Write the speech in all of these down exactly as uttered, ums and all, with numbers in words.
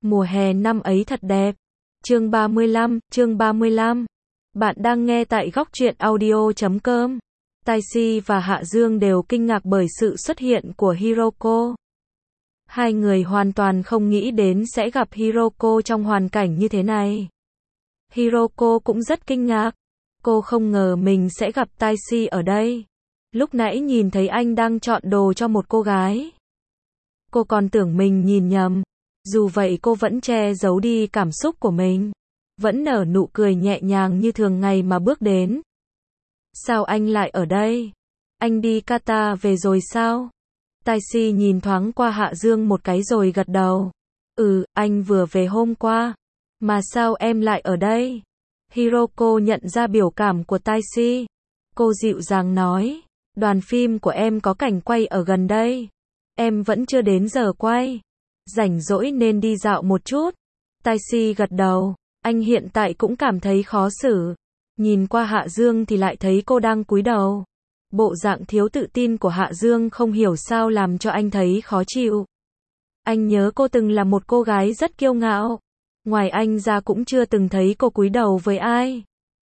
Mùa hè năm ấy thật đẹp. Chương ba mươi lăm, chương ba mươi lăm. Bạn đang nghe tại góc truyện audio chấm com. Taixi và Hạ Dương đều kinh ngạc bởi sự xuất hiện của Hiroko. Hai người hoàn toàn không nghĩ đến sẽ gặp Hiroko trong hoàn cảnh như thế này. Hiroko cũng rất kinh ngạc. Cô không ngờ mình sẽ gặp Taixi ở đây. Lúc nãy nhìn thấy anh đang chọn đồ cho một cô gái. Cô còn tưởng mình nhìn nhầm. Dù vậy cô vẫn che giấu đi cảm xúc của mình. Vẫn nở nụ cười nhẹ nhàng như thường ngày mà bước đến. Sao anh lại ở đây? Anh đi Qatar về rồi sao? Taixi nhìn thoáng qua Hạ Dương một cái rồi gật đầu. Ừ, anh vừa về hôm qua. Mà sao em lại ở đây? Hiroko nhận ra biểu cảm của Taixi. Cô dịu dàng nói. Đoàn phim của em có cảnh quay ở gần đây. Em vẫn chưa đến giờ quay. Rảnh rỗi nên đi dạo một chút. Taixi gật đầu. Anh hiện tại cũng cảm thấy khó xử. Nhìn qua Hạ Dương thì lại thấy cô đang cúi đầu. Bộ dạng thiếu tự tin của Hạ Dương không hiểu sao làm cho anh thấy khó chịu. Anh nhớ cô từng là một cô gái rất kiêu ngạo. Ngoài anh ra cũng chưa từng thấy cô cúi đầu với ai.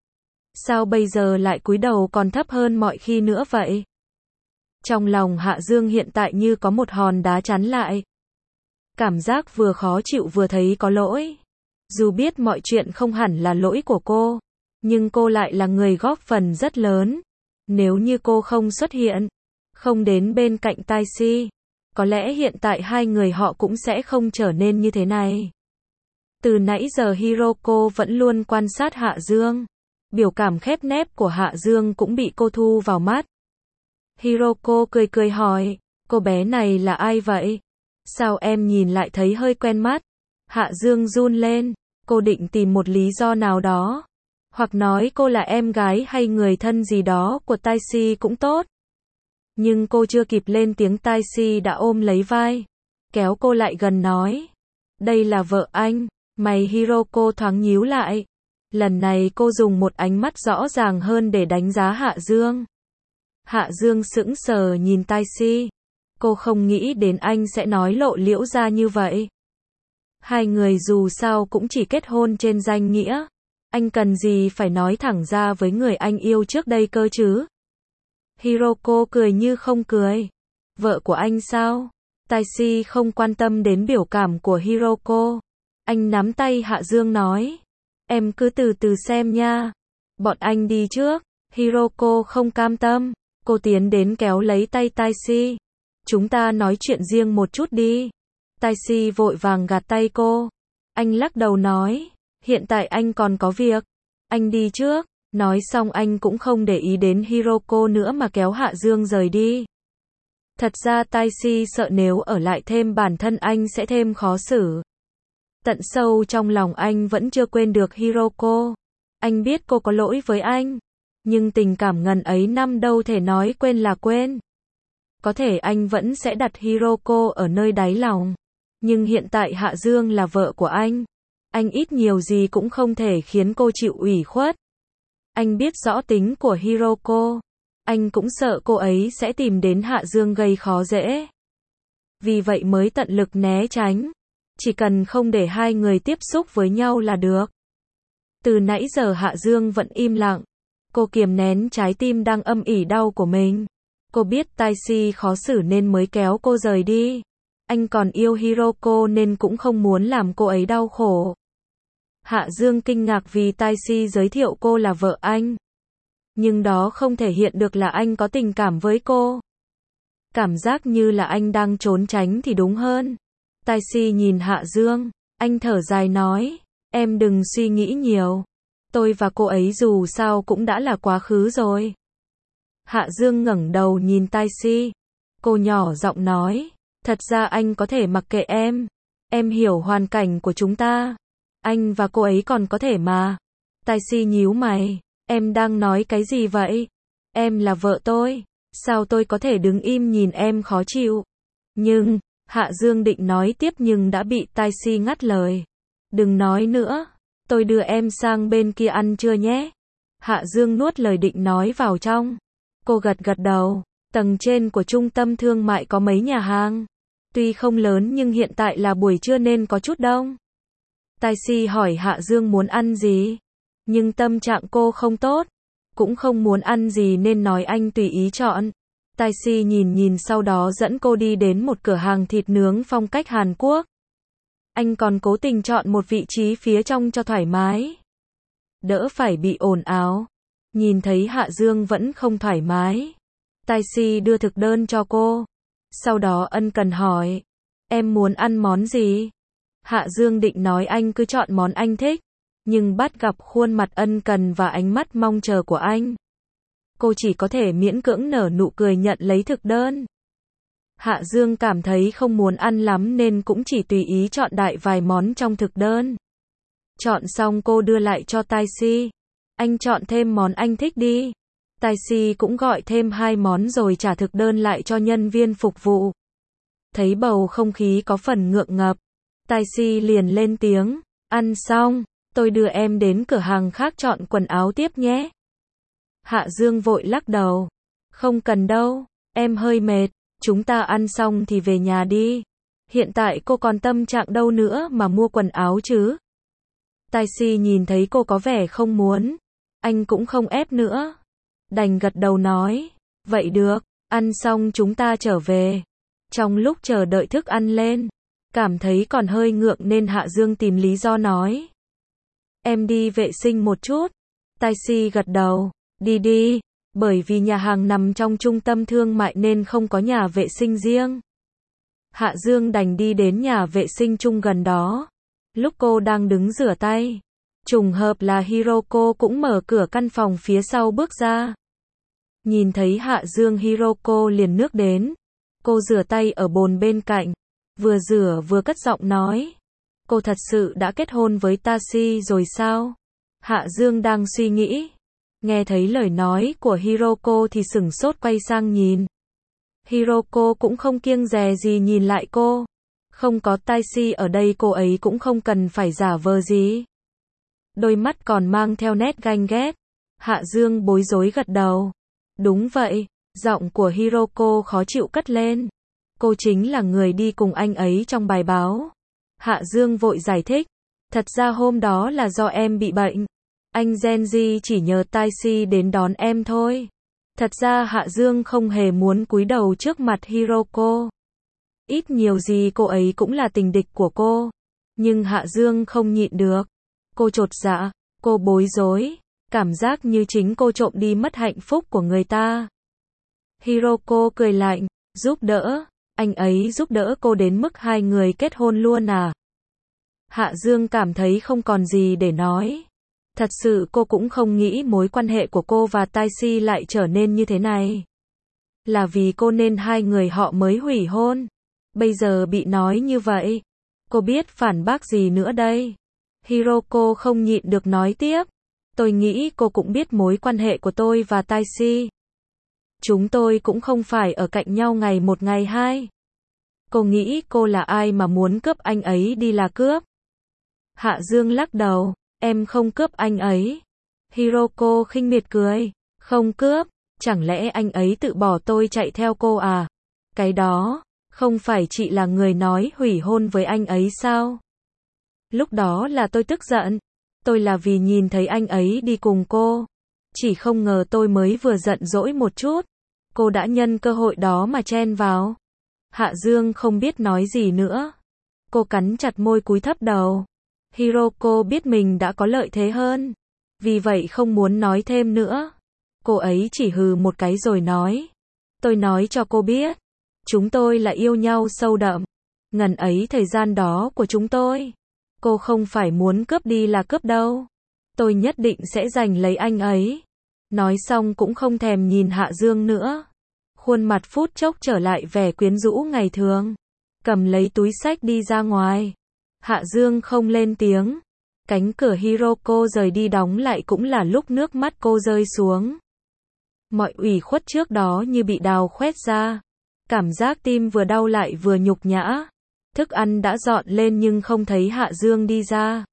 Sao bây giờ lại cúi đầu còn thấp hơn mọi khi nữa vậy? Trong lòng Hạ Dương hiện tại như có một hòn đá chắn lại. Cảm giác vừa khó chịu vừa thấy có lỗi. Dù biết mọi chuyện không hẳn là lỗi của cô, nhưng cô lại là người góp phần rất lớn. Nếu như cô không xuất hiện, không đến bên cạnh Taixi, có lẽ hiện tại hai người họ cũng sẽ không trở nên như thế này. Từ nãy giờ Hiroko vẫn luôn quan sát Hạ Dương. Biểu cảm khép nép của Hạ Dương cũng bị cô thu vào mắt. Hiroko cười cười hỏi, cô bé này là ai vậy? Sao em nhìn lại thấy hơi quen mắt? Hạ Dương run lên, cô định tìm một lý do nào đó. Hoặc nói cô là em gái hay người thân gì đó của Taixi cũng tốt. Nhưng cô chưa kịp lên tiếng Taixi đã ôm lấy vai. Kéo cô lại gần nói. Đây là vợ anh. Mày Hiroko thoáng nhíu lại. Lần này cô dùng một ánh mắt rõ ràng hơn để đánh giá Hạ Dương. Hạ Dương sững sờ nhìn Taixi. Cô không nghĩ đến anh sẽ nói lộ liễu ra như vậy. Hai người dù sao cũng chỉ kết hôn trên danh nghĩa. Anh cần gì phải nói thẳng ra với người anh yêu trước đây cơ chứ? Hiroko cười như không cười. Vợ của anh sao? Taixi không quan tâm đến biểu cảm của Hiroko. Anh nắm tay Hạ Dương nói. Em cứ từ từ xem nha. Bọn anh đi trước. Hiroko không cam tâm. Cô tiến đến kéo lấy tay Taixi. Chúng ta nói chuyện riêng một chút đi. Taixi vội vàng gạt tay cô. Anh lắc đầu nói. Hiện tại anh còn có việc. Anh đi trước. Nói xong anh cũng không để ý đến Hiroko nữa mà kéo Hạ Dương rời đi. Thật ra Taixi sợ nếu ở lại thêm bản thân anh sẽ thêm khó xử. Tận sâu trong lòng anh vẫn chưa quên được Hiroko. Anh biết cô có lỗi với anh. Nhưng tình cảm ngần ấy năm đâu thể nói quên là quên. Có thể anh vẫn sẽ đặt Hiroko ở nơi đáy lòng. Nhưng hiện tại Hạ Dương là vợ của anh. Anh ít nhiều gì cũng không thể khiến cô chịu ủy khuất. Anh biết rõ tính của Hiroko. Anh cũng sợ cô ấy sẽ tìm đến Hạ Dương gây khó dễ. Vì vậy mới tận lực né tránh. Chỉ cần không để hai người tiếp xúc với nhau là được. Từ nãy giờ Hạ Dương vẫn im lặng. Cô kiềm nén trái tim đang âm ỉ đau của mình. Cô biết Taixi khó xử nên mới kéo cô rời đi. Anh còn yêu Hiroko nên cũng không muốn làm cô ấy đau khổ. Hạ Dương kinh ngạc vì Taixi giới thiệu cô là vợ anh. Nhưng đó không thể hiện được là anh có tình cảm với cô. Cảm giác như là anh đang trốn tránh thì đúng hơn. Taixi nhìn Hạ Dương. Anh thở dài nói. Em đừng suy nghĩ nhiều. Tôi và cô ấy dù sao cũng đã là quá khứ rồi. Hạ Dương ngẩng đầu nhìn Taixi. Cô nhỏ giọng nói. Thật ra anh có thể mặc kệ em. Em hiểu hoàn cảnh của chúng ta. Anh và cô ấy còn có thể mà. Taixi nhíu mày. Em đang nói cái gì vậy? Em là vợ tôi. Sao tôi có thể đứng im nhìn em khó chịu? Nhưng, Hạ Dương định nói tiếp nhưng đã bị Taixi ngắt lời. Đừng nói nữa. Tôi đưa em sang bên kia ăn trưa nhé. Hạ Dương nuốt lời định nói vào trong. Cô gật gật đầu. Tầng trên của trung tâm thương mại có mấy nhà hàng. Tuy không lớn nhưng hiện tại là buổi trưa nên có chút đông. Taxi hỏi Hạ Dương muốn ăn gì, nhưng tâm trạng cô không tốt, cũng không muốn ăn gì nên nói anh tùy ý chọn. Taxi nhìn nhìn sau đó dẫn cô đi đến một cửa hàng thịt nướng phong cách Hàn Quốc. Anh còn cố tình chọn một vị trí phía trong cho thoải mái, đỡ phải bị ồn ào. Nhìn thấy Hạ Dương vẫn không thoải mái, Taxi đưa thực đơn cho cô, sau đó ân cần hỏi, em muốn ăn món gì? Hạ Dương định nói anh cứ chọn món anh thích, nhưng bắt gặp khuôn mặt ân cần và ánh mắt mong chờ của anh, cô chỉ có thể miễn cưỡng nở nụ cười nhận lấy thực đơn. Hạ Dương cảm thấy không muốn ăn lắm nên cũng chỉ tùy ý chọn đại vài món trong thực đơn. Chọn xong cô đưa lại cho Taxi, anh chọn thêm món anh thích đi. Taxi cũng gọi thêm hai món rồi trả thực đơn lại cho nhân viên phục vụ. Thấy bầu không khí có phần ngượng ngập, Taxi liền lên tiếng, ăn xong, tôi đưa em đến cửa hàng khác chọn quần áo tiếp nhé. Hạ Dương vội lắc đầu, không cần đâu, em hơi mệt, chúng ta ăn xong thì về nhà đi. Hiện tại cô còn tâm trạng đâu nữa mà mua quần áo chứ. Taxi nhìn thấy cô có vẻ không muốn, anh cũng không ép nữa, đành gật đầu nói, vậy được, ăn xong chúng ta trở về. Trong lúc chờ đợi thức ăn lên, cảm thấy còn hơi ngượng nên Hạ Dương tìm lý do nói, em đi vệ sinh một chút. Taxi gật đầu, đi đi, bởi vì nhà hàng nằm trong trung tâm thương mại nên không có nhà vệ sinh riêng. Hạ Dương đành đi đến nhà vệ sinh chung gần đó. Lúc cô đang đứng rửa tay, trùng hợp là Hiroko cũng mở cửa căn phòng phía sau bước ra. Nhìn thấy Hạ Dương, Hiroko liền nước đến. Cô rửa tay ở bồn bên cạnh, vừa rửa vừa cất giọng nói, cô thật sự đã kết hôn với Taxi rồi sao? Hạ Dương đang suy nghĩ, nghe thấy lời nói của Hiroko thì sửng sốt quay sang nhìn. Hiroko cũng không kiêng dè gì nhìn lại cô. Không có Taxi ở đây cô ấy cũng không cần phải giả vờ gì. Đôi mắt còn mang theo nét ganh ghét. Hạ Dương bối rối gật đầu. Đúng vậy, giọng của Hiroko khó chịu cất lên. Cô chính là người đi cùng anh ấy trong bài báo. Hạ Dương vội giải thích. Thật ra hôm đó là do em bị bệnh. Anh Genji chỉ nhờ Taxi đến đón em thôi. Thật ra Hạ Dương không hề muốn cúi đầu trước mặt Hiroko. Ít nhiều gì cô ấy cũng là tình địch của cô. Nhưng Hạ Dương không nhịn được. Cô chột dạ, cô bối rối, cảm giác như chính cô trộm đi mất hạnh phúc của người ta. Hiroko cười lạnh, giúp đỡ, anh ấy giúp đỡ cô đến mức hai người kết hôn luôn à? Hạ Dương cảm thấy không còn gì để nói. Thật sự cô cũng không nghĩ mối quan hệ của cô và Taxi lại trở nên như thế này. Là vì cô nên hai người họ mới hủy hôn. Bây giờ bị nói như vậy, cô biết phản bác gì nữa đây? Hiroko không nhịn được nói tiếp. Tôi nghĩ cô cũng biết mối quan hệ của tôi và Taxi. Chúng tôi cũng không phải ở cạnh nhau ngày một ngày hai. Cô nghĩ cô là ai mà muốn cướp anh ấy đi là cướp? Hạ Dương lắc đầu, em không cướp anh ấy. Hiroko khinh miệt cười, không cướp, chẳng lẽ anh ấy tự bỏ tôi chạy theo cô à? Cái đó, không phải chị là người nói hủy hôn với anh ấy sao? Lúc đó là tôi tức giận, tôi là vì nhìn thấy anh ấy đi cùng cô. Chỉ không ngờ tôi mới vừa giận dỗi một chút, cô đã nhân cơ hội đó mà chen vào. Hạ Dương không biết nói gì nữa. Cô cắn chặt môi cúi thấp đầu. Hiroko biết mình đã có lợi thế hơn, vì vậy không muốn nói thêm nữa. Cô ấy chỉ hừ một cái rồi nói, tôi nói cho cô biết, chúng tôi là yêu nhau sâu đậm. Ngần ấy thời gian đó của chúng tôi, cô không phải muốn cướp đi là cướp đâu. Tôi nhất định sẽ giành lấy anh ấy. Nói xong cũng không thèm nhìn Hạ Dương nữa. Khuôn mặt phút chốc trở lại vẻ quyến rũ ngày thường. Cầm lấy túi xách đi ra ngoài. Hạ Dương không lên tiếng. Cánh cửa Hiroko rời đi đóng lại cũng là lúc nước mắt cô rơi xuống. Mọi ủy khuất trước đó như bị đào khoét ra. Cảm giác tim vừa đau lại vừa nhục nhã. Thức ăn đã dọn lên nhưng không thấy Hạ Dương đi ra.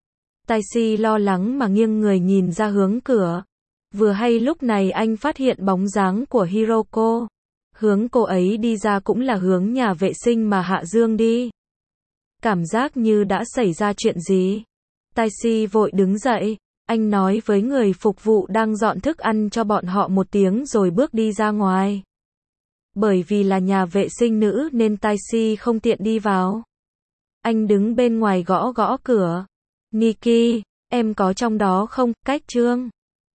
Taxi lo lắng mà nghiêng người nhìn ra hướng cửa. Vừa hay lúc này anh phát hiện bóng dáng của Hiroko. Hướng cô ấy đi ra cũng là hướng nhà vệ sinh mà Hạ Dương đi. cảm giác như đã xảy ra chuyện gì. Taxi vội đứng dậy, anh nói với người phục vụ đang dọn thức ăn cho bọn họ một tiếng rồi bước đi ra ngoài. Bởi vì là nhà vệ sinh nữ nên Taxi không tiện đi vào. Anh đứng bên ngoài gõ gõ cửa. Nikki, em có trong đó không? Cách Trương.